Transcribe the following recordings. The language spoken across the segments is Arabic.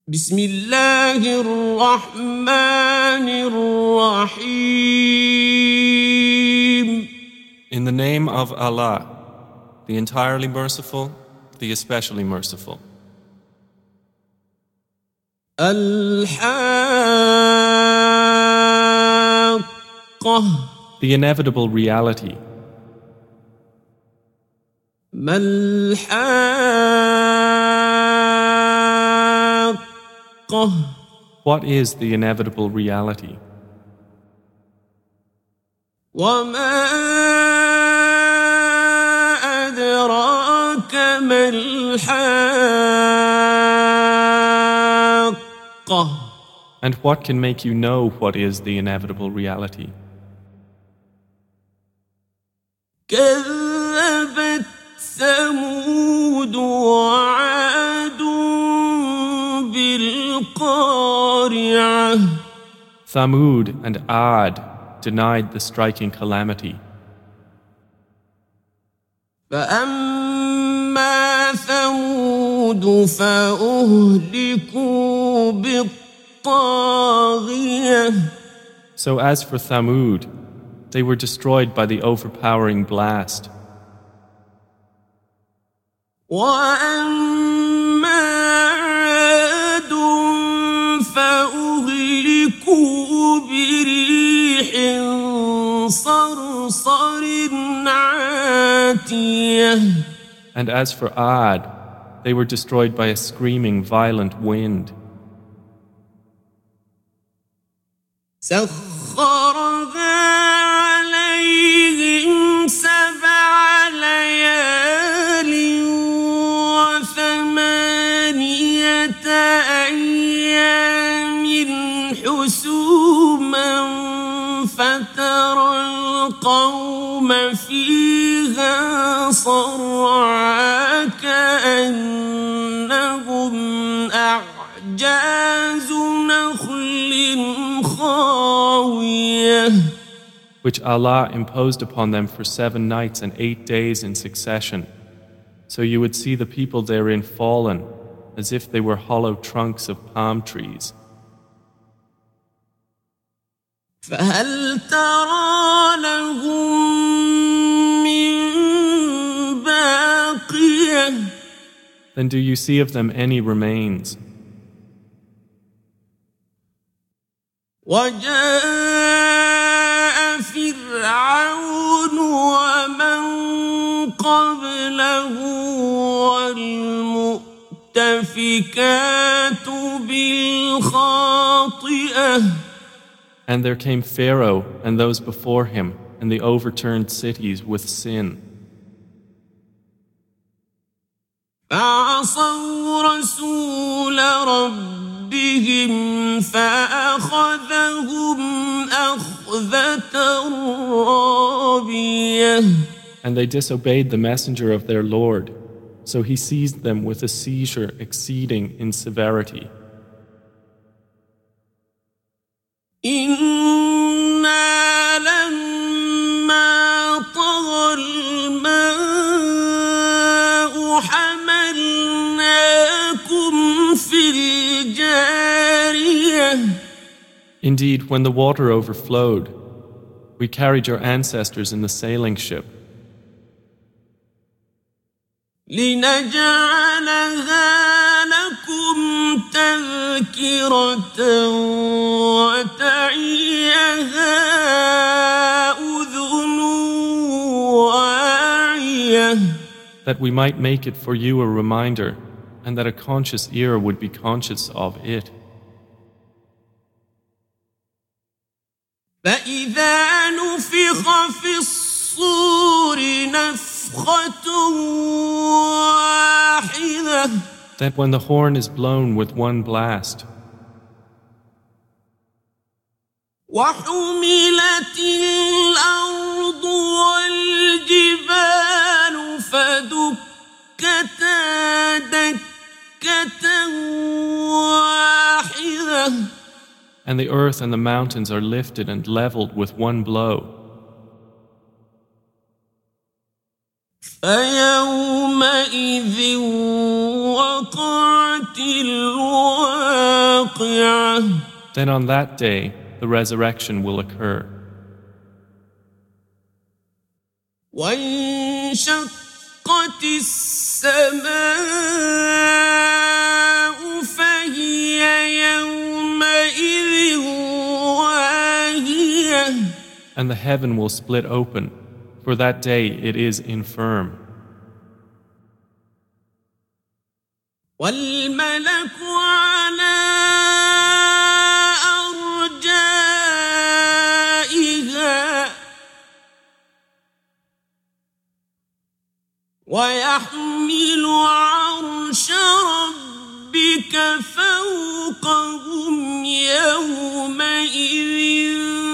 بسم الله الرحمن الرحيم. In the name of Allah, the entirely merciful, the especially merciful. الحاقة. The inevitable reality. ما الحاقة. What is the inevitable reality? وما أدراك ما الحاقة. And what can make you know what is the inevitable reality? كذبت ثمود وعاد بالقارعة. Thamud and Ad denied the striking calamity. فأما ثمود فأهلكوا بالطاغية. So as for Thamud, they were destroyed by the overpowering blast. وأما عاد فأهلكوا بريح صرصر عاتية. And as for Ad, they were destroyed by a screaming, violent wind. سخرها عليهم 7 ليال و8 أيام حسوما فترى القوم فيها صرعى كأنهم أعجاز نخل خاوية. Which Allah imposed upon them for 7 nights and 8 days in succession. So you would see the people therein fallen, as if they were hollow trunks of palm trees. فهل ترى لهم من باقية. Then do you see of them any remains? وجاء فرعون ومن قبله والمؤتفكات بالخاطئة. And there came Pharaoh and those before him, and the overturned cities with sin. فعصوا رسول ربهم فأخذهم أخذة رابية. And they disobeyed the messenger of their Lord, so he seized them with a seizure exceeding in severity. إنا لما طغى الماء حملناكم في الجارية. Indeed, when the water overflowed, we carried your ancestors in the sailing ship. لنجعلها لكم تذكرة وتعيها أذن واعية. That we might make it for you a reminder, and that a conscious ear would be conscious of it. فإذا نفخ في الصور نفخة واحدة. That when the horn is blown with one blast, وحملت الأرض والجبال فدكتا دكة واحدة. and the earth and the mountains are lifted and leveled with one blow. فيومئذ وقعت الواقعة. واقعة Then on that day, the resurrection will occur. وانشقت السماء فهي يومئذ واهية And the heaven will split open. For that day it is infirm. والملك على أرجائها ويحمل عرش ربك فوقهم يومئذ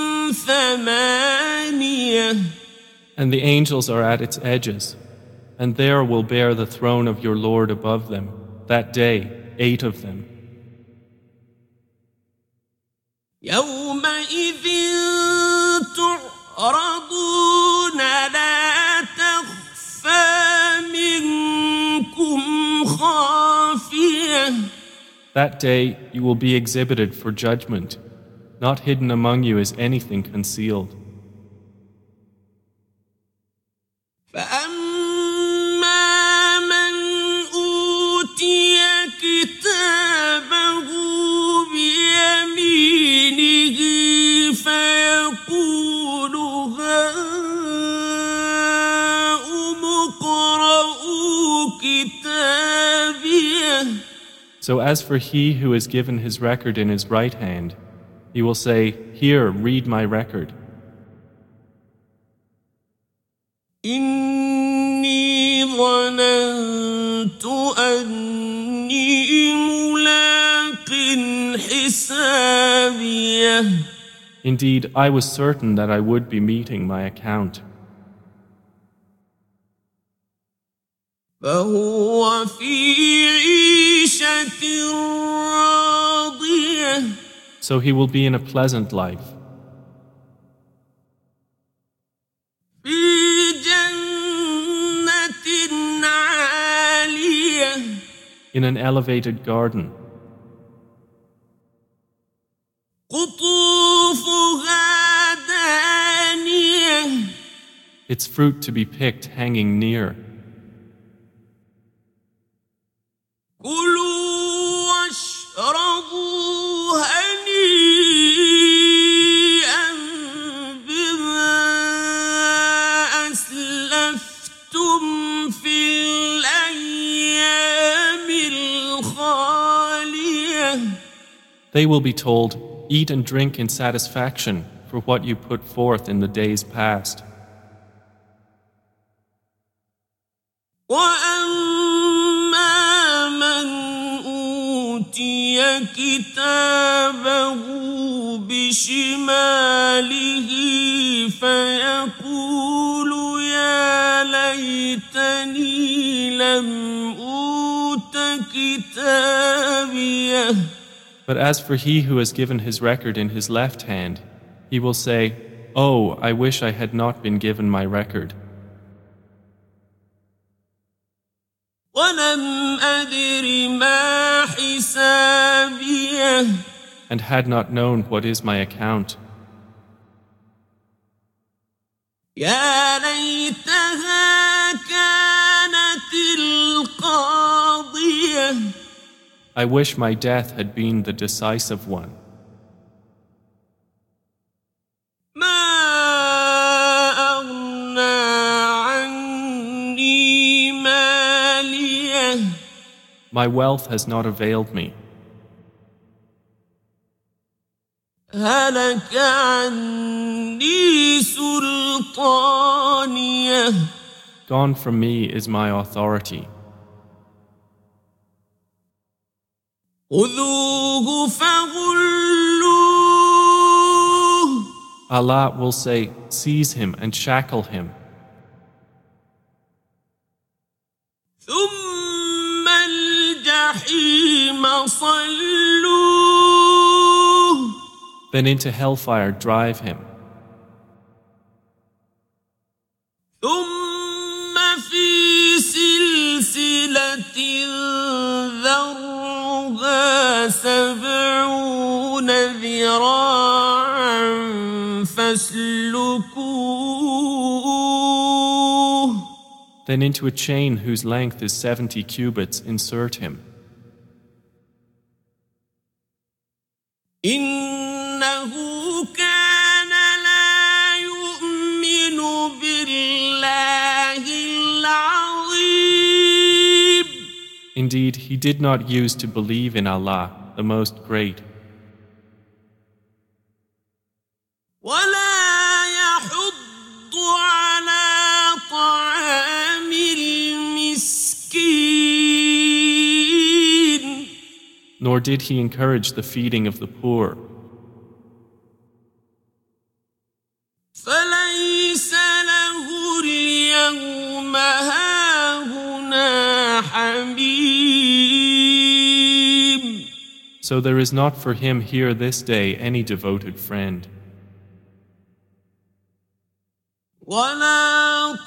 ثمانية And the angels are at its edges, and there will bear the throne of your Lord above them. That day, 8 of them. يومئذ تعرضون لا تخفى منكم خافية That day you will be exhibited for judgment. Not hidden among you is anything concealed. فأما من أوتي كتابه بيمينه فيقول هاؤم اقرءوا كتابيه So as for he who is given his record in his right hand, he will say, Here, read my record. إني ظننت أني ملاق حسابيه Indeed, I was certain that I would be meeting my account. فهو في عيشة راضية So he will be in a pleasant life, في جنة عالية in an elevated garden, قطوفها دانية its fruit to be picked hanging near. كلوا واشربوا هنيئا بما أسلفتم في الأيام الخالية They will be told, Eat and drink in satisfaction for what you put forth in the days past. وأما من أوتي كتابه بشماله فيقول يا ليتني لم أوت كتابيه But as for he who has given his record in his left hand, he will say, Oh, I wish I had not been given my record. ولم أدر ما حسابيه And had not known what is my account. يا ليتها كانت القاضية I wish my death had been the decisive one. ما أغنى عني ماليه My wealth has not availed me. هلك عني سلطانيه Gone from me is my authority. خذوه فغلوه Allah will say, Seize him and shackle him. ثم الجحيم صلوه Then into hellfire drive him. ثم في سلسلة ذرعها 70 ذراعا فاسلكوه Then into a chain whose length is 70 cubits insert him. إنه كان لا يؤمن بالله العظيم. Indeed, he did not use to believe in Allah, the Most Great. ولا يحض على طعام المسكين. Nor did he encourage the feeding of the poor. فليس له اليوم هاهنا حميم. So there is not for him here this day any devoted friend. ولا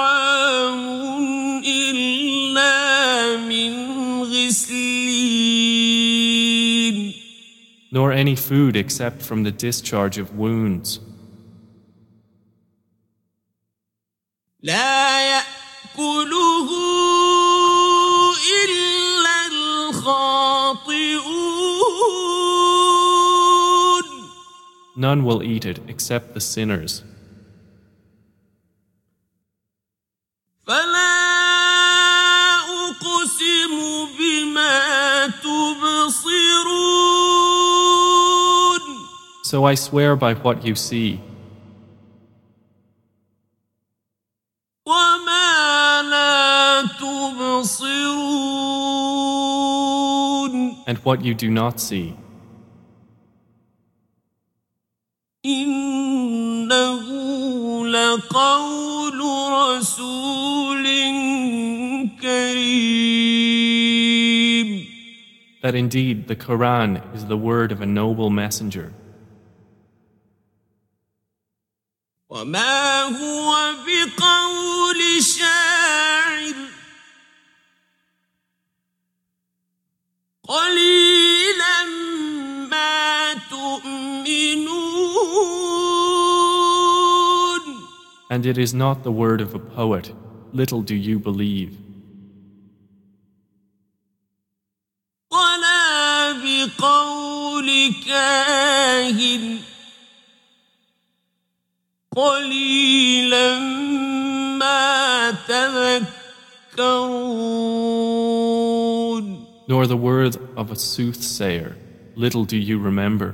طعام إلا من غسلين. Nor any food except from the discharge of wounds. لا يأكله إلا الخاطئون. None will eat it except the sinners. فلا أقسم بما تبصرون. So I swear by what you see, وما لا تبصرون. and what you do not see. إنه لقول رسول كريم. That indeed the Quran is the word of a noble messenger. وما هو بقول شاعر قليلا ما تؤمنون. And it is not the word of a poet, little do you believe. ولا بقول كاهن قليلا ما تذكرون. Nor the word of a soothsayer, little do you remember.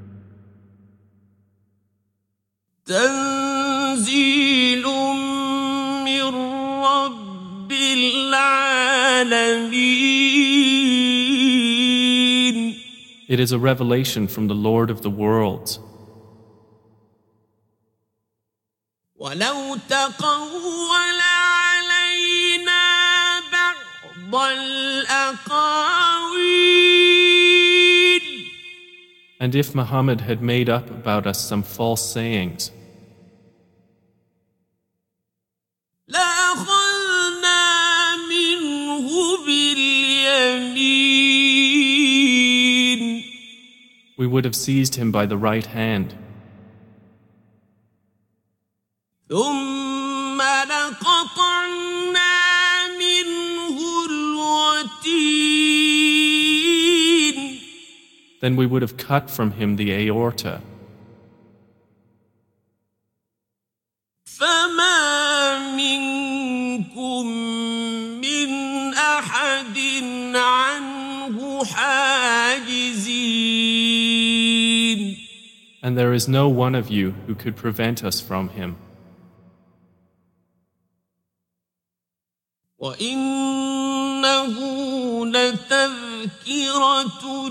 تنزيل من رب العالمين. It is a revelation from the Lord of the worlds. ولو تقول علينا بعض الأقاويل. And if Muhammad had made up about us some false sayings, لأخذنا منه باليمين. we would have seized him by the right hand. ثم لقطعنا منه الوتين. Then we would have cut from him the aorta. فما منكم من أحد عنه حاجزين. And there is no one of you who could prevent us from him. وإنه لتذكرة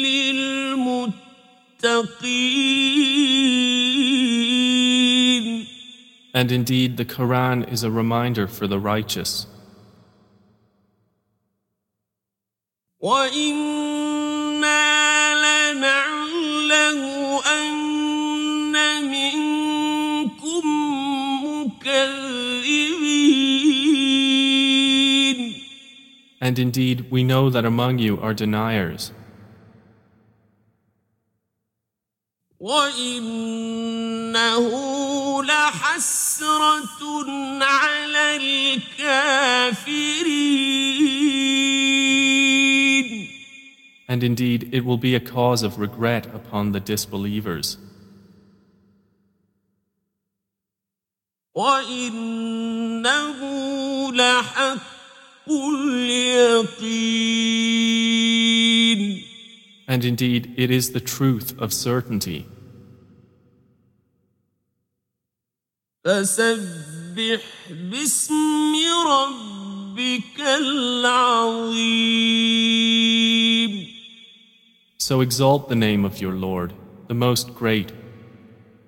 للمتقين. And indeed, the Quran is a reminder for the righteous. وإنا لنعلم أن منكم مكذبين. And indeed, we know that among you are deniers. وإنه لحسرة على الكافرين. And indeed, it will be a cause of regret upon the disbelievers. وإنه لحق اليقين. And indeed, it is the truth of certainty. فسبح باسم ربك العظيم. So exalt the name of your Lord, the most great.